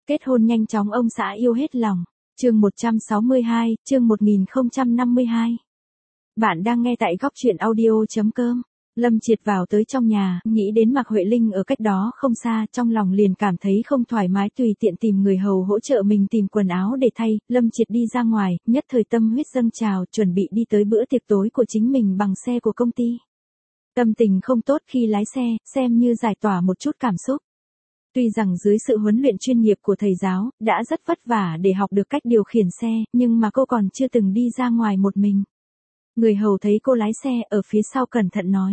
Kết hôn nhanh chóng ông xã yêu hết lòng. Chương 162, chương 1052. Bạn đang nghe tại góc truyện audio.com. Lâm Triệt vào tới trong nhà, nghĩ đến Mạc Huệ Linh ở cách đó không xa, trong lòng liền cảm thấy không thoải mái, tùy tiện tìm người hầu hỗ trợ mình tìm quần áo để thay. Lâm Triệt đi ra ngoài, nhất thời tâm huyết dâng trào, chuẩn bị đi tới bữa tiệc tối của chính mình bằng xe của công ty. Tâm tình không tốt khi lái xe, xem như giải tỏa một chút cảm xúc. Tuy rằng dưới sự huấn luyện chuyên nghiệp của thầy giáo, đã rất vất vả để học được cách điều khiển xe, nhưng mà cô còn chưa từng đi ra ngoài một mình. Người hầu thấy cô lái xe ở phía sau cẩn thận nói.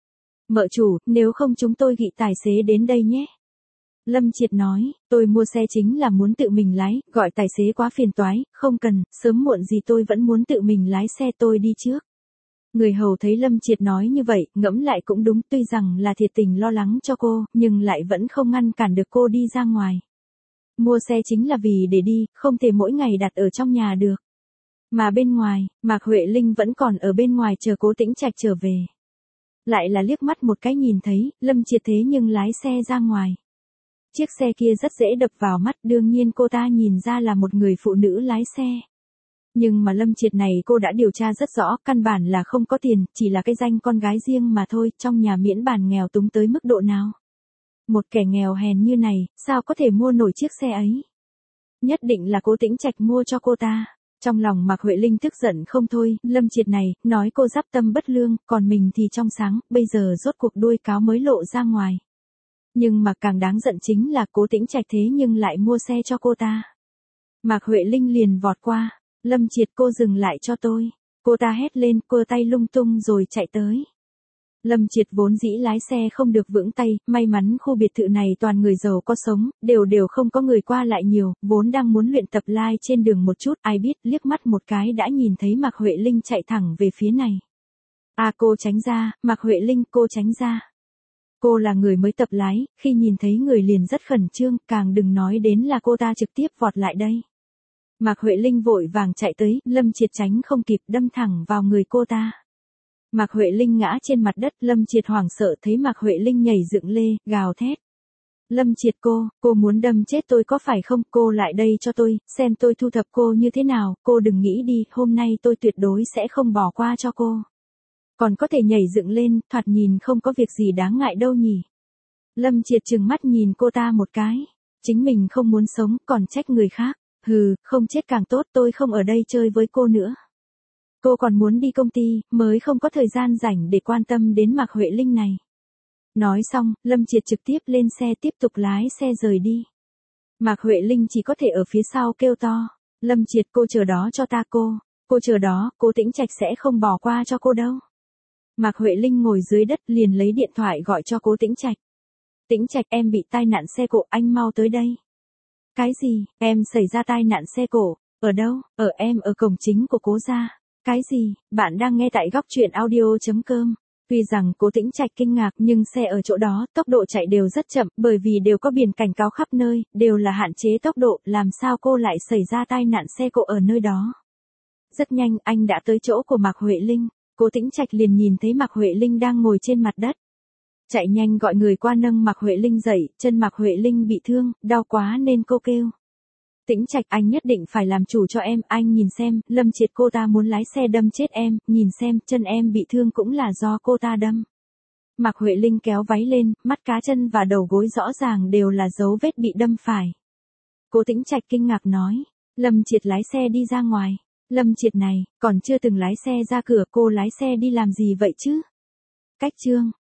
Mợ chủ, nếu không chúng tôi gị tài xế đến đây nhé. Lâm Triệt nói, tôi mua xe chính là muốn tự mình lái, gọi tài xế quá phiền toái, không cần, sớm muộn gì tôi vẫn muốn tự mình lái xe, tôi đi trước. Người hầu thấy Lâm Triệt nói như vậy, ngẫm lại cũng đúng, tuy rằng là thiệt tình lo lắng cho cô, nhưng lại vẫn không ngăn cản được cô đi ra ngoài. Mua xe chính là vì để đi, không thể mỗi ngày đặt ở trong nhà được. Mà bên ngoài, Mạc Huệ Linh vẫn còn ở bên ngoài chờ Cố Tĩnh Trạch trở về. Lại là liếc mắt một cái nhìn thấy, Lâm Triệt thế nhưng lái xe ra ngoài. Chiếc xe kia rất dễ đập vào mắt, đương nhiên cô ta nhìn ra là một người phụ nữ lái xe. Nhưng mà Lâm Triệt này cô đã điều tra rất rõ, căn bản là không có tiền, chỉ là cái danh con gái riêng mà thôi, trong nhà miễn bàn nghèo túng tới mức độ nào. Một kẻ nghèo hèn như này, sao có thể mua nổi chiếc xe ấy? Nhất định là Cố Tĩnh Trạch mua cho cô ta. Trong lòng Mạc Huệ Linh tức giận không thôi, Lâm Triệt này, nói cô giáp tâm bất lương, còn mình thì trong sáng, bây giờ rốt cuộc đuôi cáo mới lộ ra ngoài. Nhưng mà càng đáng giận chính là Cố Tĩnh Trạch thế nhưng lại mua xe cho cô ta. Mạc Huệ Linh liền vọt qua. Lâm Triệt, cô dừng lại cho tôi. Cô ta hét lên, cơ tay lung tung rồi chạy tới. Lâm Triệt vốn dĩ lái xe không được vững tay, may mắn khu biệt thự này toàn người giàu có sống, đều không có người qua lại nhiều, vốn đang muốn luyện tập lai trên đường một chút, ai biết liếc mắt một cái đã nhìn thấy Mạc Huệ Linh chạy thẳng về phía này. À, cô tránh ra, Mạc Huệ Linh, cô tránh ra. Cô là người mới tập lái, khi nhìn thấy người liền rất khẩn trương, càng đừng nói đến là cô ta trực tiếp vọt lại đây. Mạc Huệ Linh vội vàng chạy tới, Lâm Triệt tránh không kịp đâm thẳng vào người cô ta. Mạc Huệ Linh ngã trên mặt đất, Lâm Triệt hoảng sợ thấy Mạc Huệ Linh nhảy dựng lê, gào thét. Lâm Triệt, cô muốn đâm chết tôi có phải không? Cô lại đây cho tôi, xem tôi thu thập cô như thế nào, cô đừng nghĩ đi, hôm nay tôi tuyệt đối sẽ không bỏ qua cho cô. Còn có thể nhảy dựng lên, thoạt nhìn không có việc gì đáng ngại đâu nhỉ. Lâm Triệt trừng mắt nhìn cô ta một cái, chính mình không muốn sống, còn trách người khác. Hừ, không chết càng tốt, tôi không ở đây chơi với cô nữa. Cô còn muốn đi công ty, mới không có thời gian rảnh để quan tâm đến Mạc Huệ Linh này. Nói xong, Lâm Triệt trực tiếp lên xe tiếp tục lái xe rời đi. Mạc Huệ Linh chỉ có thể ở phía sau kêu to. Lâm Triệt, cô chờ đó cho ta cô chờ đó, Cố Tĩnh Trạch sẽ không bỏ qua cho cô đâu. Mạc Huệ Linh ngồi dưới đất liền lấy điện thoại gọi cho Cố Tĩnh Trạch. Tĩnh Trạch, em bị tai nạn xe cộ, anh mau tới đây. Cái gì, em xảy ra tai nạn xe cộ, ở đâu? Em ở cổng chính của Cố gia. Cái gì, bạn đang nghe tại góc truyện audio.com. Tuy rằng Cố Tĩnh Trạch kinh ngạc nhưng xe ở chỗ đó, tốc độ chạy đều rất chậm, bởi vì đều có biển cảnh cáo khắp nơi, đều là hạn chế tốc độ, làm sao cô lại xảy ra tai nạn xe cộ ở nơi đó. Rất nhanh, anh đã tới chỗ của Mạc Huệ Linh, Cố Tĩnh Trạch liền nhìn thấy Mạc Huệ Linh đang ngồi trên mặt đất. Chạy nhanh gọi người qua nâng Mạc Huệ Linh dậy, chân Mạc Huệ Linh bị thương, đau quá nên cô kêu. Tĩnh Trạch, anh nhất định phải làm chủ cho em, anh nhìn xem, Lâm Triệt cô ta muốn lái xe đâm chết em, nhìn xem, chân em bị thương cũng là do cô ta đâm. Mạc Huệ Linh kéo váy lên, mắt cá chân và đầu gối rõ ràng đều là dấu vết bị đâm phải. Cố Tĩnh Trạch kinh ngạc nói, Lâm Triệt lái xe đi ra ngoài. Lâm Triệt này, còn chưa từng lái xe ra cửa, cô lái xe đi làm gì vậy chứ? Cách chương.